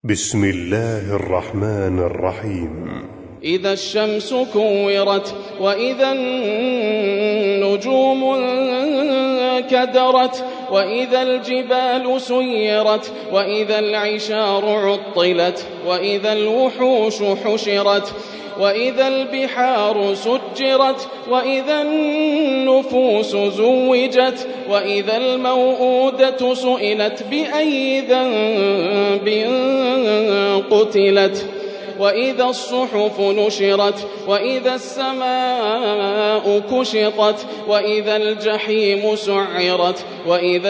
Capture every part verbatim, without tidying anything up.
بسم الله الرحمن الرحيم. إذا الشمس كورت وإذا النجوم انكدرت وإذا الجبال سيرت وإذا العشار عطلت وإذا الوحوش حشرت وإذا البحار سجرت وإذا النفوس زوجت وإذا الموءودة سئلت بأي ذنب قتلت وإذا الصحف نشرت وإذا السماء كشطت وإذا الجحيم سعرت وإذا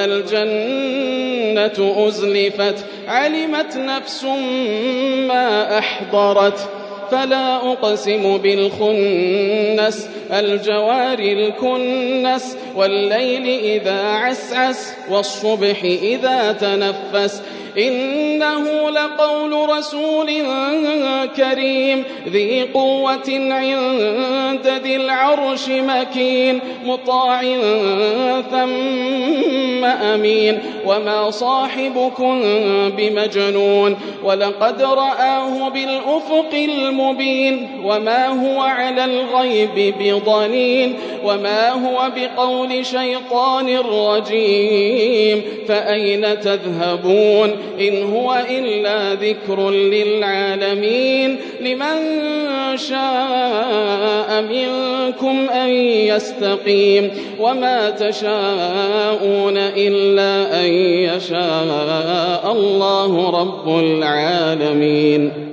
الجنة أزلفت علمت نفس ما أحضرت فلا أقسم بالخنس الجوار الكنس والليل إذا عسعس والصبح إذا تنفس إنه لقول رسول كريم ذي قوة عند ذي العرش مكين مطاع ثم أمين وما صاحبكم بمجنون ولقد رآه بالأفق المبين وما هو على الغيب بضنين وما هو بقول شيطان رجيم فأين تذهبون إن هو إلا ذكر للعالمين لمن شاء منكم أن يستقيم وما تشاءون إلا أن يشاء الله رب العالمين.